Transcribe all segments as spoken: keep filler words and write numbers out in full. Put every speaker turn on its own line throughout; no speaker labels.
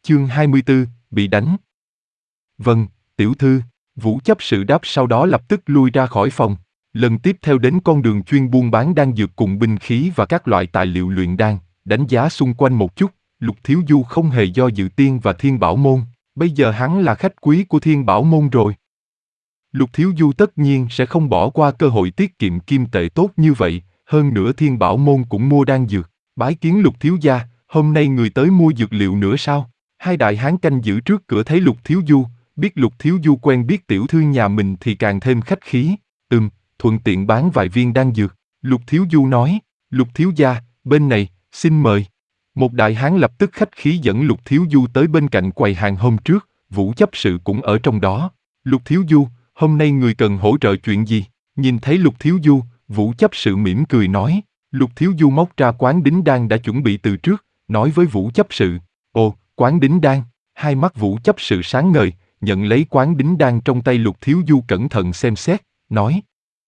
Chương hai mươi tư, bị đánh. Vâng, tiểu thư, Vũ chấp sự đáp, sau đó lập tức lui ra khỏi phòng. Lần tiếp theo đến con đường chuyên buôn bán đan dược cùng binh khí và các loại tài liệu luyện đan, đánh giá xung quanh một chút, Lục Thiếu Du không hề do dự tiên và Thiên Bảo Môn, bây giờ hắn là khách quý của Thiên Bảo Môn rồi. Lục Thiếu Du tất nhiên sẽ không bỏ qua cơ hội tiết kiệm kim tệ tốt như vậy, hơn nữa Thiên Bảo Môn cũng mua đan dược. Bái kiến Lục thiếu gia, hôm nay người tới mua dược liệu nữa sao? Hai đại hán canh giữ trước cửa thấy Lục Thiếu Du, biết Lục Thiếu Du quen biết tiểu thư nhà mình thì càng thêm khách khí. Ừm, thuận tiện bán vài viên đan dược. Lục Thiếu Du nói, Lục thiếu gia, bên này, xin mời. Một đại hán lập tức khách khí dẫn Lục Thiếu Du tới bên cạnh quầy hàng hôm trước, Vũ chấp sự cũng ở trong đó. Lục Thiếu Du, hôm nay người cần hỗ trợ chuyện gì? Nhìn thấy Lục Thiếu Du, Vũ chấp sự mỉm cười nói. Lục Thiếu Du móc ra quán đính đan đã chuẩn bị từ trước, nói với Vũ chấp sự. Ồ, quán đính đan. Hai mắt Vũ chấp sự sáng ngời, nhận lấy quán đính đan trong tay Lục Thiếu Du cẩn thận xem xét, nói.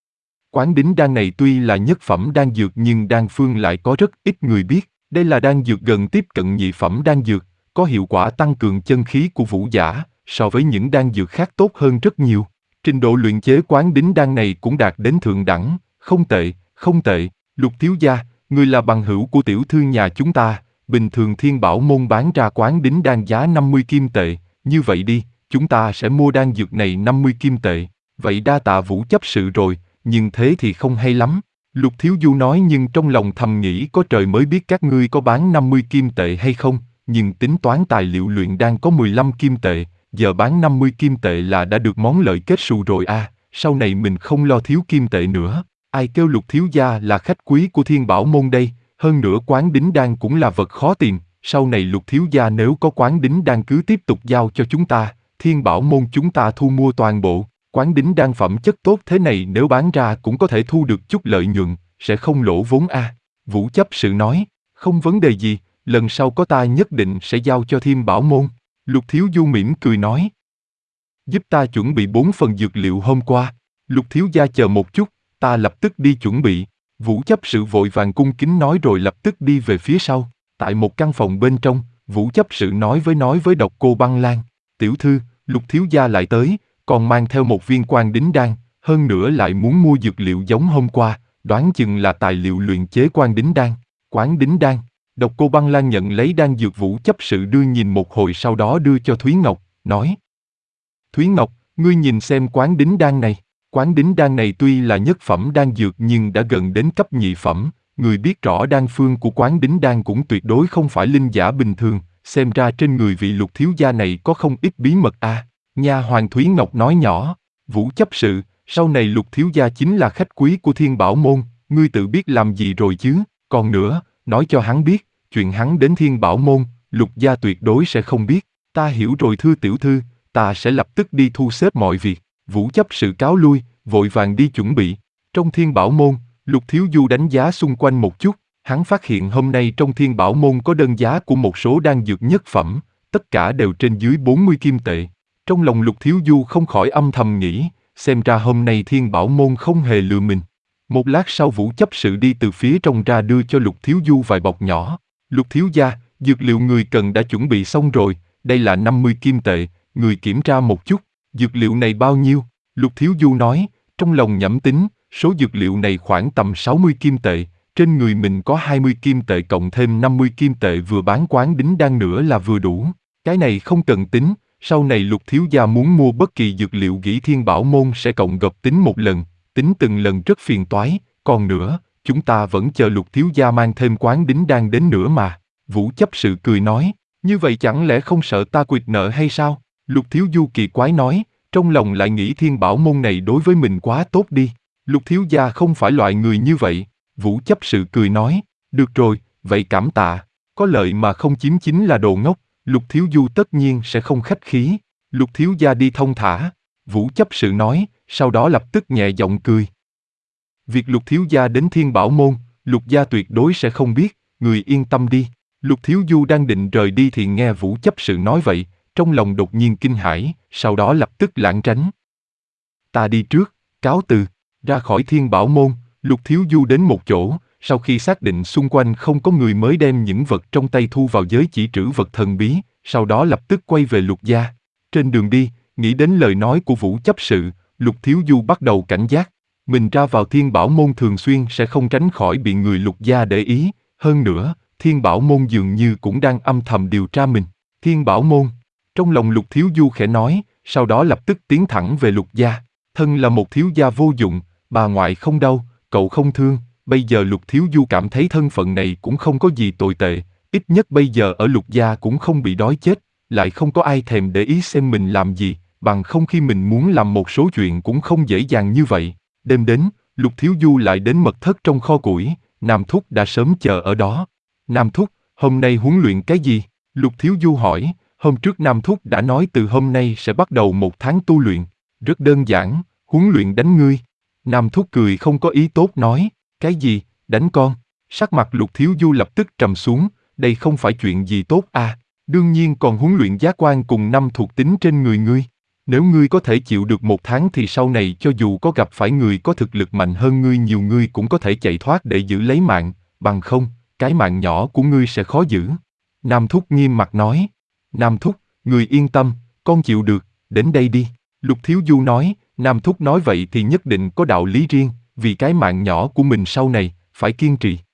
Quán đính đan này tuy là nhất phẩm đan dược nhưng đan phương lại có rất ít người biết. Đây là đan dược gần tiếp cận nhị phẩm đan dược, có hiệu quả tăng cường chân khí của vũ giả, so với những đan dược khác tốt hơn rất nhiều. Trình độ luyện chế quán đính đan này cũng đạt đến thượng đẳng, không tệ, không tệ. Lục thiếu gia, người là bằng hữu của tiểu thư nhà chúng ta, bình thường Thiên Bảo Môn bán ra quán đính đan giá năm mươi kim tệ, như vậy đi, chúng ta sẽ mua đan dược này năm mươi kim tệ. Vậy đa tạ Vũ chấp sự rồi, nhưng thế thì không hay lắm. Lục Thiếu Du nói, nhưng trong lòng thầm nghĩ có trời mới biết các ngươi có bán năm mươi kim tệ hay không, nhưng tính toán tài liệu luyện đan có mười lăm kim tệ, giờ bán năm mươi kim tệ là đã được món lợi kết xù rồi à, sau này mình không lo thiếu kim tệ nữa. Ai kêu Lục thiếu gia là khách quý của Thiên Bảo Môn đây, hơn nữa quán đính đan cũng là vật khó tìm, sau này Lục thiếu gia nếu có quán đính đan cứ tiếp tục giao cho chúng ta, Thiên Bảo Môn chúng ta thu mua toàn bộ. Quán đính đan phẩm chất tốt thế này nếu bán ra cũng có thể thu được chút lợi nhuận, sẽ không lỗ vốn a. À. Vũ chấp sự nói, không vấn đề gì, lần sau có ta nhất định sẽ giao cho Thiên Bảo Môn. Lục Thiếu Du mỉm cười nói. Giúp ta chuẩn bị bốn phần dược liệu hôm qua. Lục thiếu gia chờ một chút, ta lập tức đi chuẩn bị. Vũ chấp sự vội vàng cung kính nói rồi lập tức đi về phía sau. Tại một căn phòng bên trong, Vũ chấp sự nói với nói với Độc Cô Băng Lan. Tiểu thư, Lục thiếu gia lại tới, còn mang theo một viên quan đính đan, hơn nữa lại muốn mua dược liệu giống hôm qua, đoán chừng là tài liệu luyện chế quan đính đan. Quán đính đan. Độc Cô Băng Lan nhận lấy đan dược Vũ chấp sự đưa nhìn một hồi, sau đó đưa cho Thúy Ngọc, nói. Thúy Ngọc, ngươi nhìn xem quán đính đan này. Quán đính đan này tuy là nhất phẩm đan dược nhưng đã gần đến cấp nhị phẩm, người biết rõ đan phương của quán đính đan cũng tuyệt đối không phải linh giả bình thường, xem ra trên người vị Lục thiếu gia này có không ít bí mật a. À. Nha hoàn Thúy Ngọc nói nhỏ, Vũ chấp sự, sau này Lục thiếu gia chính là khách quý của Thiên Bảo Môn, ngươi tự biết làm gì rồi chứ, còn nữa, nói cho hắn biết, chuyện hắn đến Thiên Bảo Môn, Lục gia tuyệt đối sẽ không biết, ta hiểu rồi thưa tiểu thư, ta sẽ lập tức đi thu xếp mọi việc. Vũ chấp sự cáo lui, vội vàng đi chuẩn bị. Trong Thiên Bảo Môn, Lục Thiếu Du đánh giá xung quanh một chút, hắn phát hiện hôm nay trong Thiên Bảo Môn có đơn giá của một số đan dược nhất phẩm, tất cả đều trên dưới bốn mươi kim tệ. Trong lòng Lục Thiếu Du không khỏi âm thầm nghĩ, xem ra hôm nay Thiên Bảo Môn không hề lừa mình. Một lát sau Vũ chấp sự đi từ phía trong ra đưa cho Lục Thiếu Du vài bọc nhỏ. Lục thiếu gia, dược liệu người cần đã chuẩn bị xong rồi, đây là năm mươi kim tệ, người kiểm tra một chút. Dược liệu này bao nhiêu? Lục Thiếu Du nói, trong lòng nhẩm tính, số dược liệu này khoảng tầm sáu mươi kim tệ, trên người mình có hai mươi kim tệ cộng thêm năm mươi kim tệ vừa bán quán đính đan nữa là vừa đủ. Cái này không cần tính, sau này Lục thiếu gia muốn mua bất kỳ dược liệu gỉ Thiên Bảo Môn sẽ cộng gộp tính một lần, tính từng lần rất phiền toái, còn nữa, chúng ta vẫn chờ Lục thiếu gia mang thêm quán đính đan đến nữa mà. Vũ chấp sự cười nói, như vậy chẳng lẽ không sợ ta quỵt nợ hay sao? Lục Thiếu Du kỳ quái nói, trong lòng lại nghĩ Thiên Bảo Môn này đối với mình quá tốt đi. Lục thiếu gia không phải loại người như vậy. Vũ chấp sự cười nói, được rồi, vậy cảm tạ. Có lợi mà không chiếm chính là đồ ngốc. Lục Thiếu Du tất nhiên sẽ không khách khí. Lục thiếu gia đi thông thả. Vũ chấp sự nói, sau đó lập tức nhẹ giọng cười. Việc Lục thiếu gia đến Thiên Bảo Môn, Lục gia tuyệt đối sẽ không biết, người yên tâm đi. Lục Thiếu Du đang định rời đi thì nghe Vũ chấp sự nói vậy, trong lòng đột nhiên kinh hãi, sau đó lập tức lảng tránh. Ta đi trước, cáo từ. Ra khỏi Thiên Bảo Môn, Lục Thiếu Du đến một chỗ, sau khi xác định xung quanh không có người mới đem những vật trong tay thu vào giới chỉ trữ vật thần bí, sau đó lập tức quay về Lục gia. Trên đường đi, nghĩ đến lời nói của Vũ chấp sự, Lục Thiếu Du bắt đầu cảnh giác. Mình ra vào Thiên Bảo Môn thường xuyên sẽ không tránh khỏi bị người Lục gia để ý, hơn nữa, Thiên Bảo Môn dường như cũng đang âm thầm điều tra mình. Thiên Bảo Môn, trong lòng Lục Thiếu Du khẽ nói, sau đó lập tức tiến thẳng về Lục gia. Thân là một thiếu gia vô dụng, bà ngoại không đau, cậu không thương, bây giờ Lục Thiếu Du cảm thấy thân phận này cũng không có gì tồi tệ, ít nhất bây giờ ở Lục gia cũng không bị đói chết, lại không có ai thèm để ý xem mình làm gì, bằng không khi mình muốn làm một số chuyện cũng không dễ dàng như vậy. Đêm đến, Lục Thiếu Du lại đến mật thất trong kho củi, Nam Thúc đã sớm chờ ở đó. Nam Thúc, hôm nay huấn luyện cái gì? Lục Thiếu Du hỏi, hôm trước Nam Thúc đã nói từ hôm nay sẽ bắt đầu một tháng tu luyện. Rất đơn giản, huấn luyện đánh ngươi. Nam Thúc cười không có ý tốt nói, cái gì, đánh con? Sắc mặt Lục Thiếu Du lập tức trầm xuống, đây không phải chuyện gì tốt à, đương nhiên còn huấn luyện giá quan cùng năm thuộc tính trên người ngươi. Nếu ngươi có thể chịu được một tháng thì sau này cho dù có gặp phải người có thực lực mạnh hơn ngươi nhiều ngươi cũng có thể chạy thoát để giữ lấy mạng, bằng không, cái mạng nhỏ của ngươi sẽ khó giữ. Nam Thúc nghiêm mặt nói, Nam Thúc, người yên tâm, con chịu được, đến đây đi. Lục Thiếu Du nói, Nam Thúc nói vậy thì nhất định có đạo lý riêng, vì cái mạng nhỏ của mình sau này, phải kiên trì.